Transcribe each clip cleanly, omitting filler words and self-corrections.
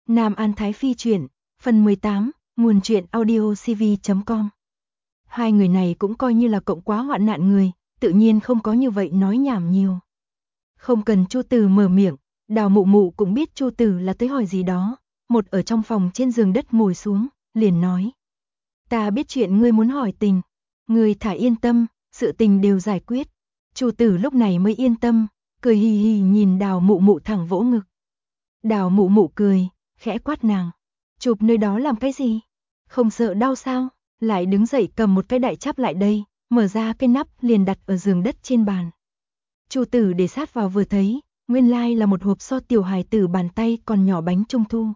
Nam An Thái Phi truyện, phần 18, nguồn truyện audiocv.com. Hai người này cũng coi như là cộng quá hoạn nạn người, tự nhiên không có như vậy nói nhảm nhiều. Không cần Chu Từ mở miệng, Đào Mụ Mụ cũng biết Chu Từ là tới hỏi gì đó, một ở trong phòng trên giường đất ngồi xuống, liền nói: "Ta biết chuyện ngươi muốn hỏi tình, ngươi thả yên tâm, sự tình đều giải quyết." Chu Từ lúc này mới yên tâm, cười hì hì nhìn Đào Mụ Mụ thẳng vỗ ngực. Đào Mụ Mụ cười, khẽ quát nàng: "Chụp nơi đó làm cái gì? Không sợ đau sao?" Lại đứng dậy cầm một cái đại chắp lại đây, mở ra cái nắp liền đặt ở giường đất trên bàn. Chu Tử để sát vào vừa thấy, nguyên lai là một hộp so tiểu hài tử bàn tay còn nhỏ bánh trung thu.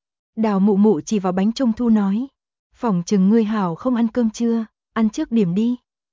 Đào Mụ Mụ chỉ vào bánh trung thu nói: "Phỏng chừng ngươi hảo không ăn cơm trưa, ăn trước điểm đi.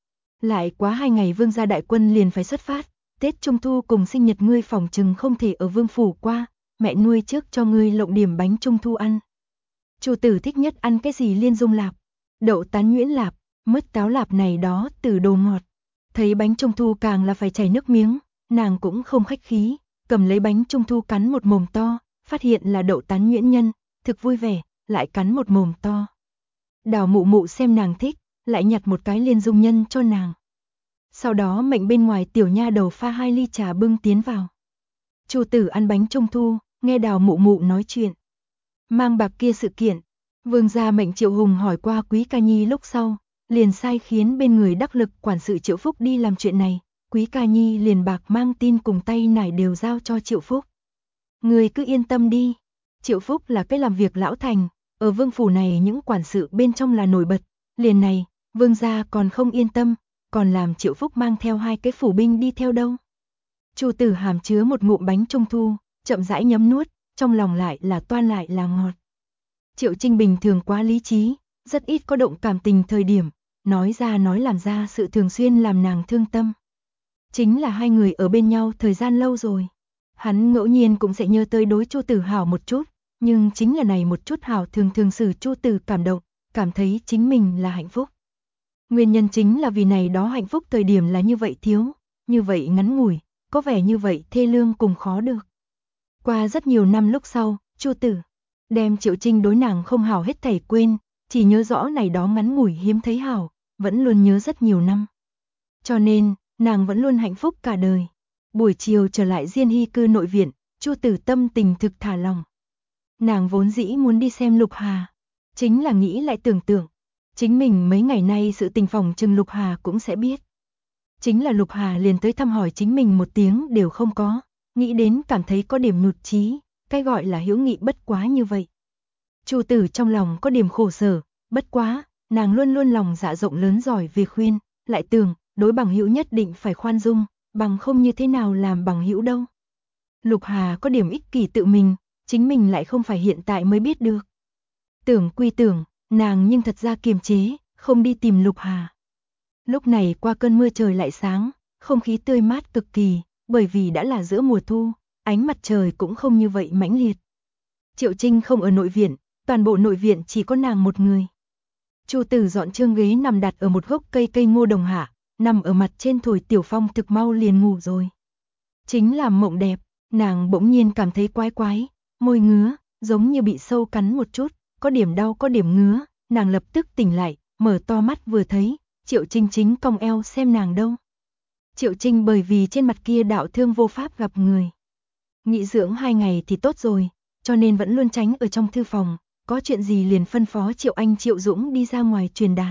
Lại quá 2 ngày Vương gia đại quân liền phải xuất phát, Tết Trung thu cùng sinh nhật ngươi phỏng chừng không thể ở Vương phủ qua, mẹ nuôi trước cho ngươi lộng điểm bánh trung thu ăn." Chu Tử thích nhất ăn cái gì liên dung lạp, đậu tán nhuyễn lạp, mứt táo lạp này đó từ đồ ngọt. Thấy bánh trung thu càng là phải chảy nước miếng, nàng cũng không khách khí, cầm lấy bánh trung thu cắn một mồm to, phát hiện là đậu tán nhuyễn nhân, thực vui vẻ, lại cắn một mồm to. Đào Mụ Mụ xem nàng thích, lại nhặt một cái liên dung nhân cho nàng. Sau đó mệnh bên ngoài tiểu nha đầu pha 2 ly trà bưng tiến vào. Chu Tử ăn bánh trung thu, nghe Đào Mụ Mụ nói chuyện. Mang bạc kia sự kiện, Vương gia mệnh Triệu Hùng hỏi qua Quý Ca Nhi lúc sau, liền sai khiến bên người đắc lực quản sự Triệu Phúc đi làm chuyện này, Quý Ca Nhi liền bạc mang tin cùng tay nải đều giao cho Triệu Phúc. "Người cứ yên tâm đi." Triệu Phúc là cái làm việc lão thành, ở vương phủ này những quản sự bên trong là nổi bật, liền này, vương gia còn không yên tâm, còn làm Triệu Phúc mang theo 2 cái phủ binh đi theo đâu. Chu Tử hàm chứa một ngụm bánh trung thu, chậm rãi nhấm nuốt, trong lòng lại là toan lại là ngọt. Triệu Trinh bình thường quá lý trí, rất ít có động cảm tình thời điểm, nói ra nói làm ra sự thường xuyên làm nàng thương tâm. Chính là hai người ở bên nhau thời gian lâu rồi, hắn ngẫu nhiên cũng sẽ nhớ tới đối Chu Tử hảo một chút, nhưng chính là này một chút hảo thường thường xử Chu Tử cảm động, cảm thấy chính mình là hạnh phúc. Nguyên nhân chính là vì này đó hạnh phúc thời điểm là như vậy thiếu, như vậy ngắn ngủi, có vẻ như vậy thê lương cùng khó được. Qua rất nhiều năm lúc sau, Chu Tử đem Triệu Trinh đối nàng không hảo hết thảy quên, chỉ nhớ rõ này đó ngắn ngủi hiếm thấy hảo, vẫn luôn nhớ rất nhiều năm. Cho nên, nàng vẫn luôn hạnh phúc cả đời. Buổi chiều trở lại Diên Hy cư nội viện, Chu Tử tâm tình thực thả lòng. Nàng vốn dĩ muốn đi xem Lục Hà, chính là nghĩ lại tưởng tượng, chính mình mấy ngày nay sự tình phòng chừng Lục Hà cũng sẽ biết. Chính là Lục Hà liền tới thăm hỏi chính mình một tiếng đều không có, nghĩ đến cảm thấy có điểm nhụt chí, cái gọi là hữu nghị bất quá như vậy. Chu Tử trong lòng có điểm khổ sở, bất quá, nàng luôn luôn lòng dạ rộng lớn giỏi về khuyên, lại tưởng, đối bằng hữu nhất định phải khoan dung, bằng không như thế nào làm bằng hữu đâu. Lục Hà có điểm ích kỷ tự mình, chính mình lại không phải hiện tại mới biết được. Tưởng quy tưởng, nàng nhưng thật ra kiềm chế, không đi tìm Lục Hà. Lúc này qua cơn mưa trời lại sáng, không khí tươi mát cực kỳ, bởi vì đã là giữa mùa thu, ánh mặt trời cũng không như vậy mãnh liệt. Triệu Trinh không ở nội viện, toàn bộ nội viện chỉ có nàng một người. Chu Tử dọn chương ghế nằm đặt ở một gốc cây ngô đồng hạ, nằm ở mặt trên thổi tiểu phong thực mau liền ngủ rồi. Chính là mộng đẹp, nàng bỗng nhiên cảm thấy quái quái, môi ngứa, giống như bị sâu cắn một chút, có điểm đau có điểm ngứa, nàng lập tức tỉnh lại, mở to mắt vừa thấy, Triệu Trinh chính cong eo xem nàng đâu. Triệu Trinh bởi vì trên mặt kia đạo thương vô pháp gặp người. Nghỉ dưỡng 2 ngày thì tốt rồi, cho nên vẫn luôn tránh ở trong thư phòng, có chuyện gì liền phân phó Triệu Anh Triệu Dũng đi ra ngoài truyền đạt.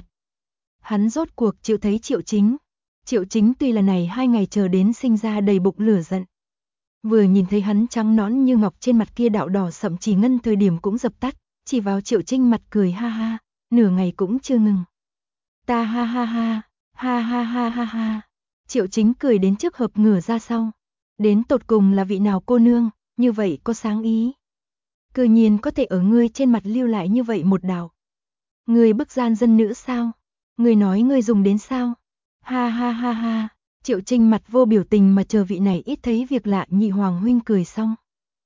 Hắn rốt cuộc chịu thấy Triệu Chính. Triệu Chính tuy là này 2 ngày chờ đến sinh ra đầy bụng lửa giận. Vừa nhìn thấy hắn trắng nõn như ngọc trên mặt kia đạo đỏ sậm chỉ ngân thời điểm cũng dập tắt, chỉ vào Triệu Trinh mặt cười ha ha, nửa ngày cũng chưa ngừng. Ta ha ha ha, ha ha ha ha ha. Triệu Chính cười đến trước hợp ngửa ra sau. Đến tột cùng là vị nào cô nương, như vậy có sáng ý. Cư nhiên có thể ở ngươi trên mặt lưu lại như vậy một đạo. Ngươi bức gian dân nữ sao? Ngươi nói ngươi dùng đến sao? Ha ha ha ha. Triệu Trinh mặt vô biểu tình mà chờ vị này ít thấy việc lạ nhị hoàng huynh cười xong.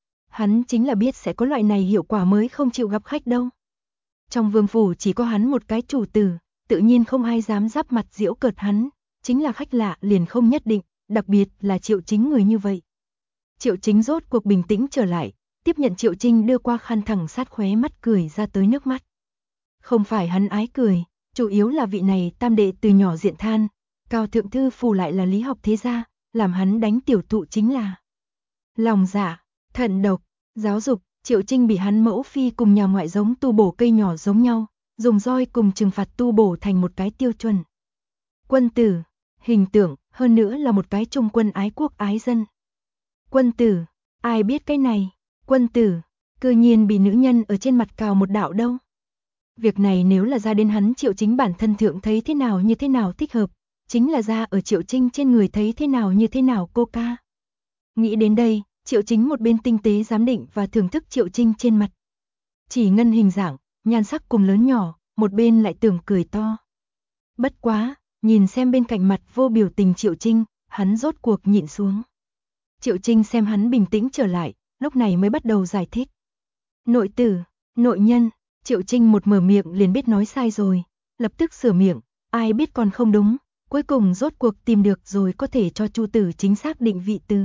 Hắn chính là biết sẽ có loại này hiệu quả mới không chịu gặp khách đâu. Trong vương phủ chỉ có hắn một cái chủ tử, tự nhiên không ai dám giáp mặt giễu cợt hắn, chính là khách lạ liền không nhất định, đặc biệt là Triệu Chính người như vậy. Triệu Chính rốt cuộc bình tĩnh trở lại, tiếp nhận Triệu Trinh đưa qua khăn thẳng sát khóe mắt cười ra tới nước mắt. Không phải hắn ái cười, chủ yếu là vị này tam đệ từ nhỏ diện than, cao thượng thư phủ lại là lý học thế gia, làm hắn đánh tiểu thụ chính là lòng dạ, thận độc, giáo dục. Triệu Trinh bị hắn mẫu phi cùng nhà ngoại giống tu bổ cây nhỏ giống nhau, dùng roi cùng trừng phạt tu bổ thành một cái tiêu chuẩn quân tử, hình tượng, hơn nữa là một cái trung quân ái quốc ái dân. Quân tử, ai biết cái này, quân tử, cư nhiên bị nữ nhân ở trên mặt cào một đạo đâu. Việc này nếu là ra đến hắn Triệu Chính bản thân thượng thấy thế nào như thế nào thích hợp, chính là ra ở Triệu Trinh trên người thấy thế nào như thế nào cô ca. Nghĩ đến đây, Triệu Chính một bên tinh tế giám định và thưởng thức Triệu Trinh trên mặt. Chỉ ngân hình dạng, nhan sắc cùng lớn nhỏ, một bên lại tưởng cười to. Bất quá, nhìn xem bên cạnh mặt vô biểu tình Triệu Trinh, hắn rốt cuộc nhịn xuống. Triệu Trinh xem hắn bình tĩnh trở lại, lúc này mới bắt đầu giải thích. Nội tử, nội nhân, Triệu Trinh một mở miệng liền biết nói sai rồi, lập tức sửa miệng, ai biết còn không đúng, cuối cùng rốt cuộc tìm được rồi có thể cho Chu Tử chính xác định vị từ.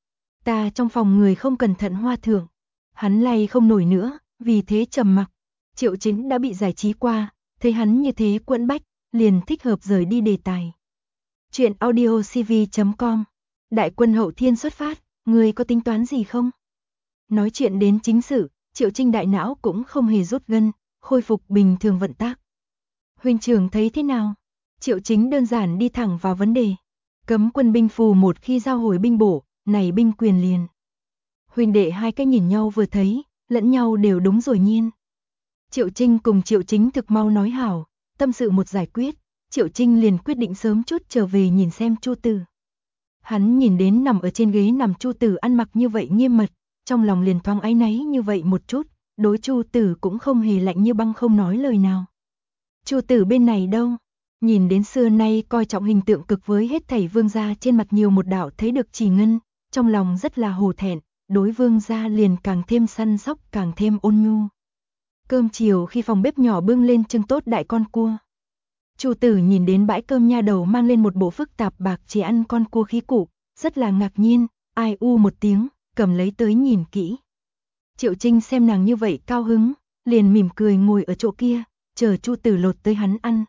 Ta trong phòng người không cẩn thận hoa thượng, hắn lay không nổi nữa, vì thế trầm mặc. Triệu Chính đã bị giải trí qua, thấy hắn như thế quẫn bách, liền thích hợp rời đi đề tài. Chuyện audiocv.com. Đại quân hậu thiên xuất phát, người có tính toán gì không? Nói chuyện đến chính sự, Triệu Trinh đại não cũng không hề rút gân, khôi phục bình thường vận tác. Huynh trưởng thấy thế nào? Triệu Chính đơn giản đi thẳng vào vấn đề. Cấm quân binh phù một khi giao hồi binh bổ, này binh quyền liền. Huynh đệ hai cái nhìn nhau vừa thấy, lẫn nhau đều đúng rồi nhiên. Triệu Trinh cùng Triệu Chính thực mau nói hảo, tâm sự một giải quyết, Triệu Trinh liền quyết định sớm chút trở về nhìn xem Chu Tử. Hắn nhìn đến nằm ở trên ghế nằm Chu Tử ăn mặc như vậy nghiêm mật, trong lòng liền thoáng áy náy như vậy một chút, đối Chu Tử cũng không hề lạnh như băng không nói lời nào. Chu Tử bên này đâu? Nhìn đến xưa nay coi trọng hình tượng cực với hết thảy vương gia trên mặt nhiều một đạo thấy được chỉ ngân, trong lòng rất là hổ thẹn, đối vương gia liền càng thêm săn sóc càng thêm ôn nhu. Cơm chiều khi phòng bếp nhỏ bưng lên trưng tốt đại con cua. Chu Tử nhìn đến bãi cơm nha đầu mang lên một bộ phức tạp bạc chỉ ăn con cua khí củ, rất là ngạc nhiên, ai u một tiếng, cầm lấy tới nhìn kỹ. Triệu Trinh xem nàng như vậy cao hứng, liền mỉm cười ngồi ở chỗ kia, chờ Chu Tử lột tới hắn ăn.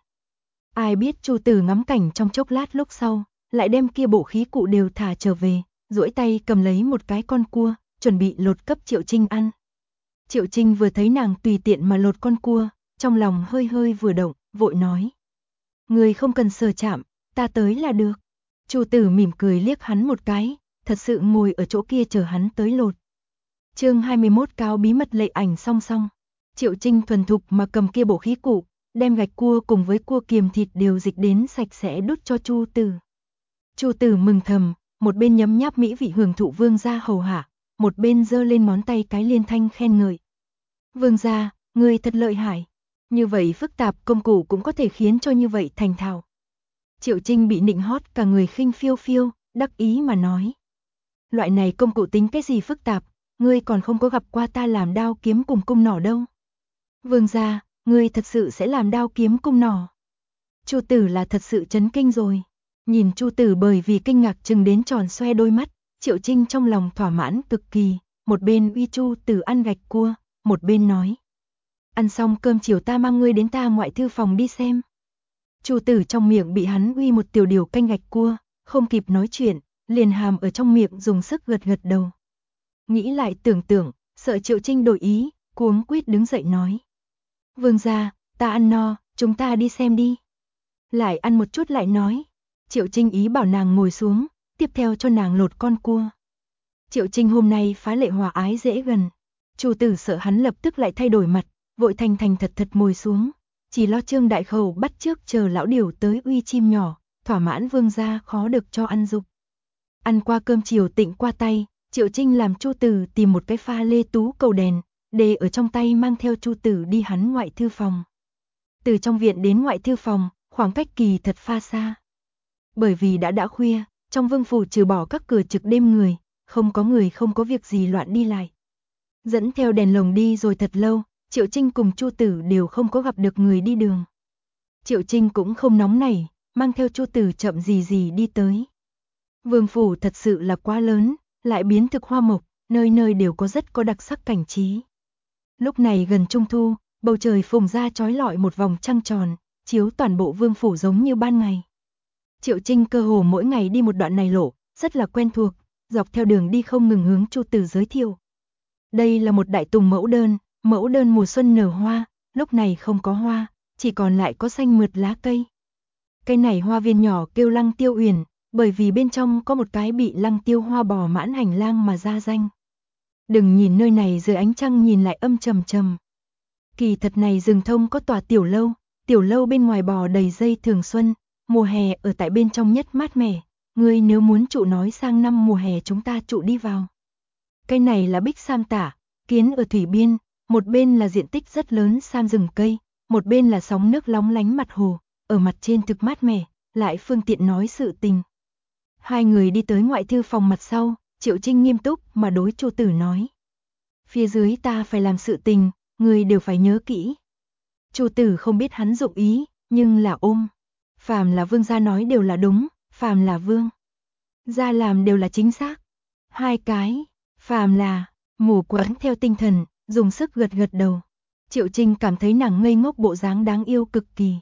Ai biết Chu Tử ngắm cảnh trong chốc lát lúc sau, lại đem kia bộ khí cụ đều thả trở về, duỗi tay cầm lấy một cái con cua, chuẩn bị lột cấp Triệu Trinh ăn. Triệu Trinh vừa thấy nàng tùy tiện mà lột con cua, trong lòng hơi hơi vừa động, vội nói. Người không cần sờ chạm, ta tới là được. Chu Tử mỉm cười liếc hắn một cái, thật sự ngồi ở chỗ kia chờ hắn tới lột. Chương 21 cáo bí mật lệ ảnh song song. Triệu Trinh thuần thục mà cầm kia bộ khí cụ, đem gạch cua cùng với cua kiềm thịt đều dịch đến sạch sẽ đút cho Chu Tử. Chu Tử mừng thầm, một bên nhấm nháp mỹ vị hưởng thụ vương gia hầu hạ, một bên giơ lên ngón tay cái liên thanh khen ngợi. Vương gia, ngươi thật lợi hại, như vậy phức tạp công cụ cũng có thể khiến cho như vậy thành thạo. Triệu Trinh bị nịnh hót cả người khinh phiêu phiêu, đắc ý mà nói. Loại này công cụ tính cái gì phức tạp, ngươi còn không có gặp qua ta làm đao kiếm cùng cung nỏ đâu. Vương gia, ngươi thật sự sẽ làm đao kiếm cung nỏ. Chu Tử là thật sự chấn kinh rồi. Nhìn Chu Tử bởi vì kinh ngạc chừng đến tròn xoe đôi mắt, Triệu Trinh trong lòng thỏa mãn cực kỳ, một bên uy Chu Tử ăn gạch cua, một bên nói. Ăn xong cơm chiều ta mang ngươi đến ta ngoại thư phòng đi xem. Chu Tử trong miệng bị hắn uy một tiểu điều canh gạch cua, không kịp nói chuyện, liền hàm ở trong miệng dùng sức gật gật đầu. Nghĩ lại tưởng tượng, sợ Triệu Trinh đổi ý, cuống quýt đứng dậy nói. Vương gia, ta ăn no, chúng ta đi xem đi. Lại ăn một chút lại nói. Triệu Trinh ý bảo nàng ngồi xuống, tiếp theo cho nàng lột con cua. Triệu Trinh hôm nay phá lệ hòa ái dễ gần. Chu Tử sợ hắn lập tức lại thay đổi mặt, vội thành thành thật thật ngồi xuống, chỉ lo Trương đại khẩu bắt trước chờ lão điều tới uy chim nhỏ, thỏa mãn vương gia khó được cho ăn dục. Ăn qua cơm chiều tịnh qua tay, Triệu Trinh làm Chu Tử tìm một cái pha lê tú cầu đèn, để ở trong tay mang theo Chu Tử đi hắn ngoại thư phòng. Từ trong viện đến ngoại thư phòng, khoảng cách kỳ thật pha xa. Bởi vì đã khuya, trong vương phủ trừ bỏ các cửa trực đêm người không có việc gì loạn đi lại. Dẫn theo đèn lồng đi rồi thật lâu, Triệu Trinh cùng Chu Tử đều không có gặp được người đi đường. Triệu Trinh cũng không nóng nảy, mang theo Chu Tử chậm gì gì đi tới. Vương phủ thật sự là quá lớn, lại biến thực hoa mộc, nơi nơi đều có rất có đặc sắc cảnh trí. Lúc này gần trung thu, bầu trời phùng ra chói lọi một vòng trăng tròn, chiếu toàn bộ vương phủ giống như ban ngày. Triệu Trinh cơ hồ mỗi ngày đi một đoạn này lộ, rất là quen thuộc, dọc theo đường đi không ngừng hướng Chu Tử giới thiệu. Đây là một đại tùng mẫu đơn mùa xuân nở hoa, lúc này không có hoa, chỉ còn lại có xanh mượt lá cây. Cây này hoa viên nhỏ kêu Lăng Tiêu Uyển, bởi vì bên trong có một cái bị Lăng Tiêu hoa bò mãn hành lang mà ra danh. Đừng nhìn nơi này dưới ánh trăng nhìn lại âm trầm trầm. Kỳ thật này rừng thông có tòa tiểu lâu bên ngoài bò đầy dây thường xuân, mùa hè ở tại bên trong nhất mát mẻ, ngươi nếu muốn trụ nói sang năm mùa hè chúng ta trụ đi vào. Cây này là bích sam tả, kiến ở thủy biên, một bên là diện tích rất lớn sam rừng cây, một bên là sóng nước lóng lánh mặt hồ, ở mặt trên thực mát mẻ, lại phương tiện nói sự tình. Hai người đi tới ngoại thư phòng mặt sau, Triệu Trinh nghiêm túc mà đối Chu Tử nói. Phía dưới ta phải làm sự tình, người đều phải nhớ kỹ. Chu Tử không biết hắn dụng ý, nhưng là ôm. Phàm là vương gia nói đều là đúng, phàm là vương gia làm đều là chính xác. Hai cái, phàm là, mù quáng theo tinh thần, dùng sức gật gật đầu. Triệu Trinh cảm thấy nàng ngây ngốc bộ dáng đáng yêu cực kỳ.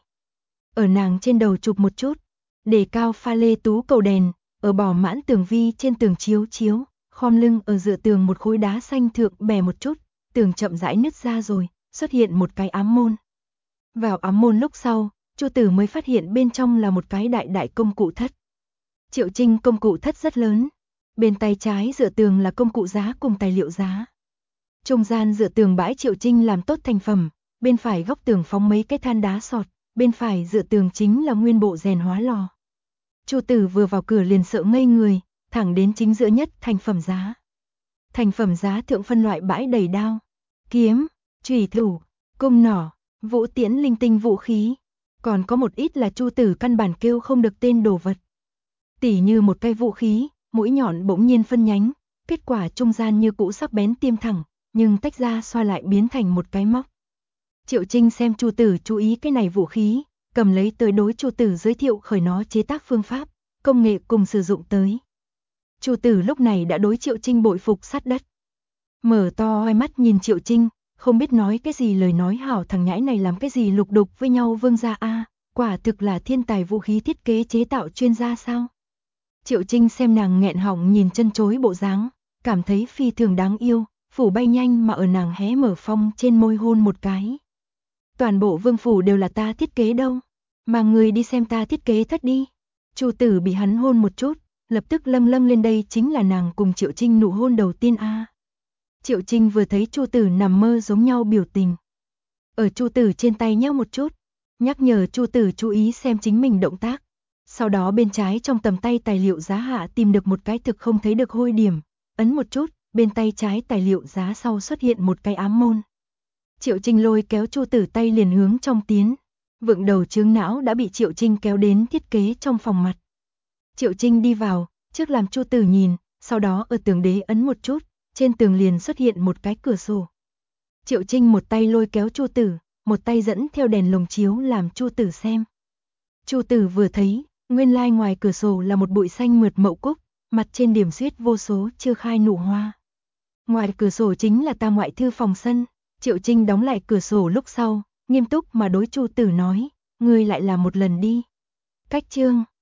Ở nàng trên đầu chụp một chút, để cao pha lê tú cầu đèn, ở bỏ mãn tường vi trên tường chiếu, khom lưng ở dựa tường một khối đá xanh thượng bè một chút, tường chậm rãi nứt ra rồi, xuất hiện một cái ám môn. Vào ám môn lúc sau, Chu Tử mới phát hiện bên trong là một cái đại công cụ thất. Triệu Trinh công cụ thất rất lớn, bên tay trái dựa tường là công cụ giá cùng tài liệu giá. Trung gian dựa tường bãi Triệu Trinh làm tốt thành phẩm, bên phải góc tường phóng mấy cái than đá sọt, bên phải dựa tường chính là nguyên bộ rèn hóa lò. Chu Tử vừa vào cửa liền sợ ngây người, thẳng đến chính giữa nhất thành phẩm giá. Thành phẩm giá thượng phân loại bãi đầy đao, kiếm, chủy thủ, cung nỏ, vũ tiễn linh tinh vũ khí, còn có một ít là Chu Tử căn bản kêu không được tên đồ vật. Tỉ như một cây vũ khí, mũi nhọn bỗng nhiên phân nhánh, kết quả trung gian như cũ sắc bén tiêm thẳng, nhưng tách ra xoa lại biến thành một cái móc. Triệu Trinh xem Chu Tử chú ý cái này vũ khí, cầm lấy tới đối Chu Tử giới thiệu khởi nó chế tác phương pháp, công nghệ cùng sử dụng tới. Chu Tử lúc này đã đối Triệu Trinh bội phục sát đất. Mở to hai mắt nhìn Triệu Trinh, không biết nói cái gì lời nói hảo thằng nhãi này làm cái gì lục đục với nhau vương gia a, quả thực là thiên tài vũ khí thiết kế chế tạo chuyên gia sao. Triệu Trinh xem nàng nghẹn họng nhìn chân chối bộ dáng, cảm thấy phi thường đáng yêu, phủ bay nhanh mà ở nàng hé mở phong trên môi hôn một cái. Toàn bộ vương phủ đều là ta thiết kế đâu, mà người đi xem ta thiết kế thất đi. Chu Tử bị hắn hôn một chút, lập tức lâng lên đây chính là nàng cùng Triệu Trinh nụ hôn đầu tiên a. Triệu Trinh vừa thấy Chu Tử nằm mơ giống nhau biểu tình. Ở Chu Tử trên tay nhéo một chút, nhắc nhở Chu Tử chú ý xem chính mình động tác. Sau đó bên trái trong tầm tay tài liệu giá hạ tìm được một cái thực không thấy được hôi điểm, ấn một chút, bên tay trái tài liệu giá sau xuất hiện một cái ám môn. Triệu Trinh lôi kéo Chu Tử tay liền hướng trong tiến, vựng đầu chướng não đã bị Triệu Trinh kéo đến thiết kế trong phòng mặt. Triệu Trinh đi vào, trước làm Chu Tử nhìn, sau đó ở tường đế ấn một chút, trên tường liền xuất hiện một cái cửa sổ. Triệu Trinh một tay lôi kéo Chu Tử, một tay dẫn theo đèn lồng chiếu làm Chu Tử xem. Chu Tử vừa thấy, nguyên lai ngoài cửa sổ là một bụi xanh mượt mậu cúc, mặt trên điểm xuyết vô số chưa khai nụ hoa. Ngoài cửa sổ chính là ta ngoại thư phòng sân. Triệu Trinh đóng lại cửa sổ lúc sau, nghiêm túc mà đối Chu Tử nói, ngươi lại làm một lần đi. Cách chương